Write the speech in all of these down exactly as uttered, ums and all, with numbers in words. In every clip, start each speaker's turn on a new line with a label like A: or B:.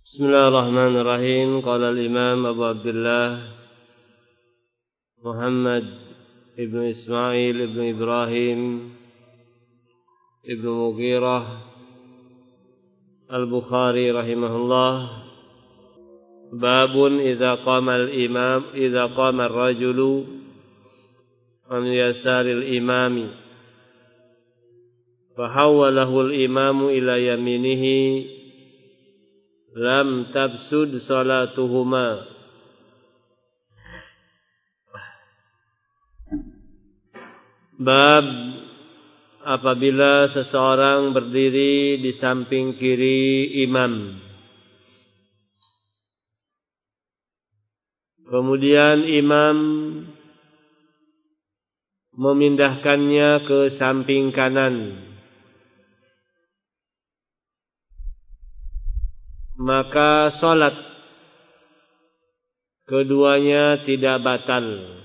A: Bismillahirrahmanirrahim. Qala al-Imam Abu Abdullah Muhammad ibn Ismail ibn Ibrahim ibn Mughirah Al-Bukhari rahimahullah. Babun idza qama al-imam idza qama ar-rajulu an yasaril imami fa hawwalahu al-imamu ila yaminihi lam tabsud salatuhuma. Bab apabila seseorang berdiri di samping kiri imam, kemudian imam memindahkannya ke samping kanan, maka salat keduanya tidak batal.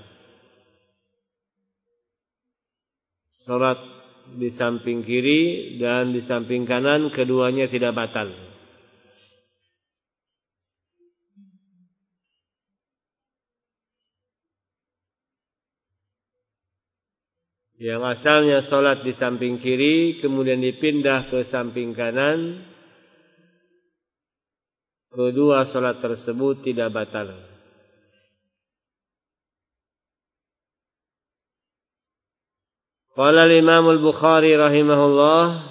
A: Salat di samping kiri dan di samping kanan keduanya tidak batal. Yang asalnya salat di samping kiri kemudian dipindah ke samping kanan, kedua salat tersebut tidak batal. Qala al-Imam al-Bukhari rahimahullah,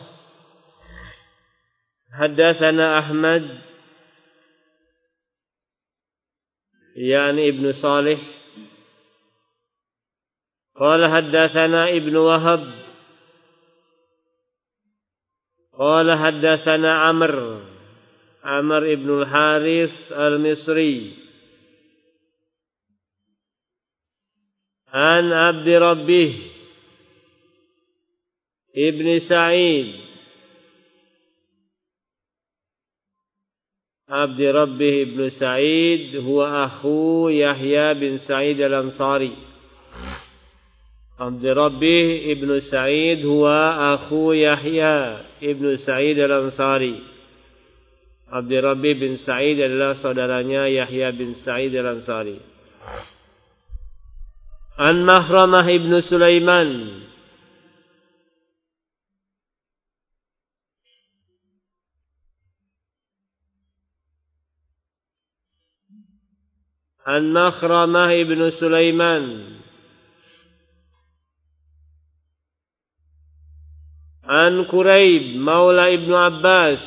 A: haddatsana Ahmad yani Ibnu Salih qala haddatsana Ibnu Wahab qala haddatsana Amr Amr ibn al-Harith al-Misri an Abdi Rabbih ibn Sa'id Abdi Rabbih ibn Sa'id huwa akhu Yahya bin Sa'id al-Ansari. Abdi Rabbih ibn Sa'id huwa akhu Yahya ibn Sa'id al-Ansari. Abdi Rabbi bin Sa'id adalah saudaranya Yahya bin Sa'id al-Ansari. An Mahramah ibn Sulaiman An Mahramah ibn Sulaiman An Quraib Maula ibn Abbas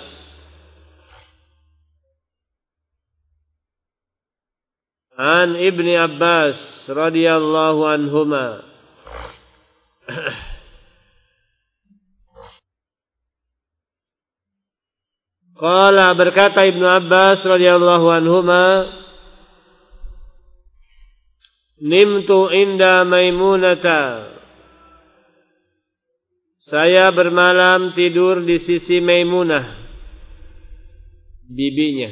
A: An Ibni Abbas radhiyallahu anhuma Qala berkata Ibnu Abbas radhiyallahu anhuma, nimtu inda Maimunata, saya bermalam tidur di sisi Maimunah, bibinya.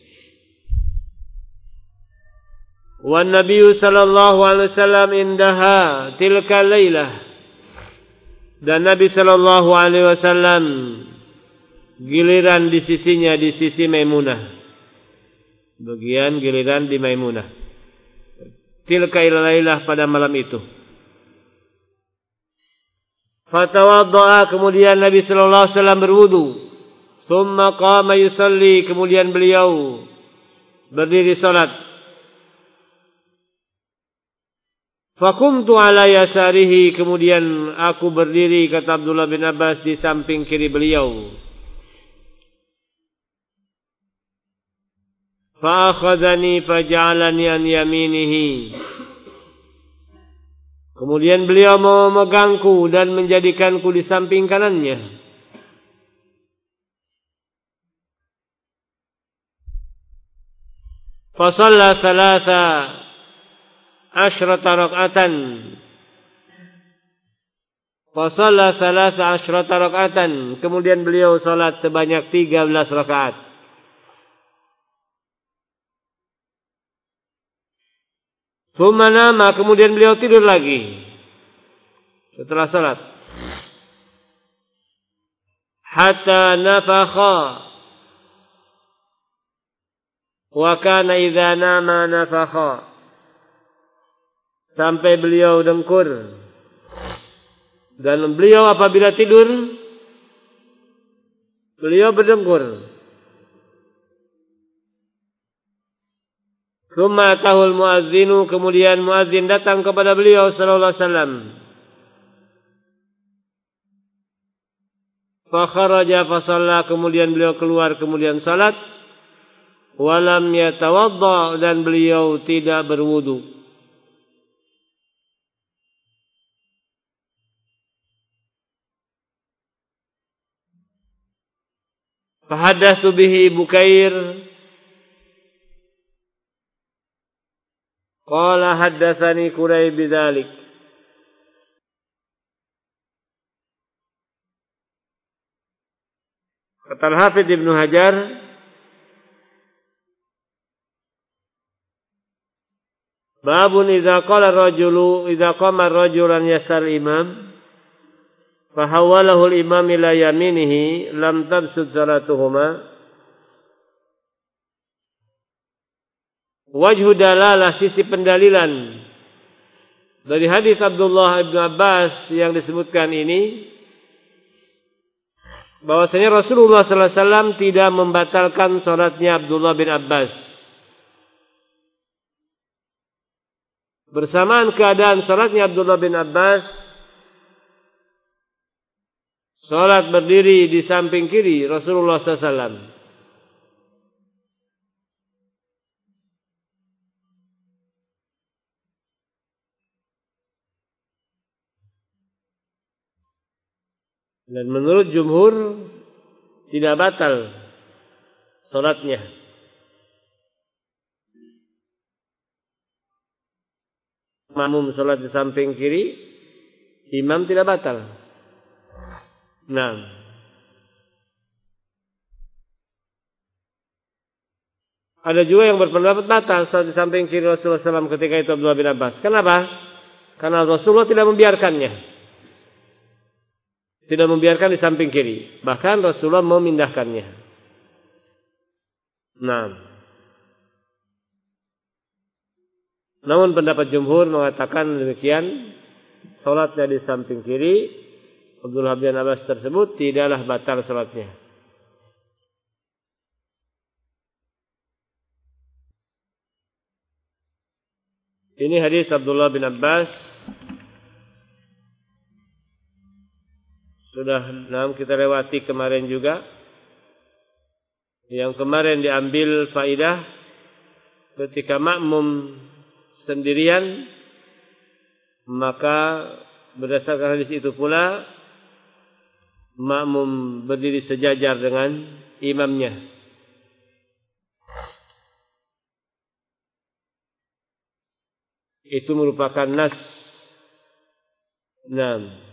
A: Wan Nabiyyu sallallahu alaihi wasallam indaha tilka lailah, dan Nabi sallallahu alaihi wasallam giliran di sisinya di sisi Maimunah, bagian giliran di Maimunah. Tilka lailah pada malam itu. Fatawaddaa, kemudian Nabi sallallahu alaihi wasallam berwudu. Tsumma qama yusalli, kemudian beliau berdiri salat. Fakumtu ala yasarihi, kemudian aku berdiri, kata Abdullah bin Abbas, di samping kiri beliau. Fa akhadhani faj'alani an yaminihi, kemudian beliau memegangku dan menjadikanku di samping kanannya. Fa shalla thalatha asyrata rak'atan. Fa shalla thalatha asyrata rak'atan, kemudian beliau salat sebanyak tiga belas rakaat. Tsumma nama, kemudian beliau tidur lagi setelah salat. Hatta nafakha, Wa kana idza nama nafakha. Sampai beliau dengkur. Dan beliau apabila tidur, beliau berdengkur. Tsumma tahul muadzinu, kemudian muadzin datang kepada beliau sallallahu alaihi wasallam. Fa kharaja fa shalla, kemudian beliau keluar kemudian salat. Walam yatawadda, dan beliau tidak berwudu. Fa hadatsu bihi Bukair qala haddatsani Qurayb bidzalik. Kata Al-Hafidz Ibnu Hajar, babun idza qala ar-rajulu idza qama ar-rajulan yasal imam fa hawalahu al-imam ila yaminihi lam tabsud salatuhuma. Wajhu dalalah, sisi pendalilan dari hadis Abdullah bin Abbas yang disebutkan ini, bahwasanya Rasulullah sallallahu alaihi wasallam tidak membatalkan salatnya Abdullah bin Abbas. Bersamaan keadaan salatnya Abdullah bin Abbas, salat berdiri di samping kiri Rasulullah sallallahu alaihi wasallam. Dan menurut jumhur tidak batal salatnya. Makmum salat di samping kiri, imam tidak batal. Nah, ada juga yang berpendapat batal salat di samping kiri Rasulullah sallallahu alaihi wasallam ketika itu Abdullah bin Abbas. Kenapa? Karena Rasulullah tidak membiarkannya. Tidak membiarkan di samping kiri. Bahkan Rasulullah memindahkannya. Nah. Namun pendapat jumhur mengatakan demikian. Salatnya di samping kiri Abdullah bin Abbas tersebut tidaklah batal salatnya. Ini hadis Abdullah bin Abbas. Sudah nah, kita lewati kemarin juga. Yang kemarin diambil faidah ketika makmum sendirian, maka berdasarkan hadis itu pula makmum berdiri sejajar dengan imamnya. Itu merupakan nas. Nah,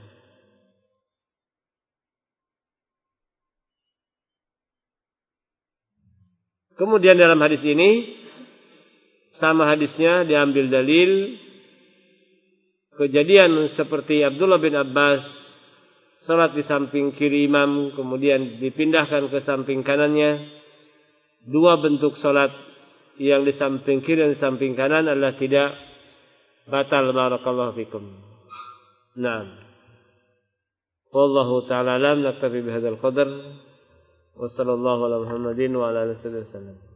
A: kemudian dalam hadis ini sama hadisnya diambil dalil kejadian seperti Abdullah bin Abbas salat di samping kiri imam kemudian dipindahkan ke samping kanannya. Dua bentuk salat yang di samping kiri dan di samping kanan adalah tidak batal. Barakallahu fikum. Naam. Wallahu ta'ala alam, naktafi bihadzal qadar. Wassallallahu ala Muhammadin wa ala alihi wasallam.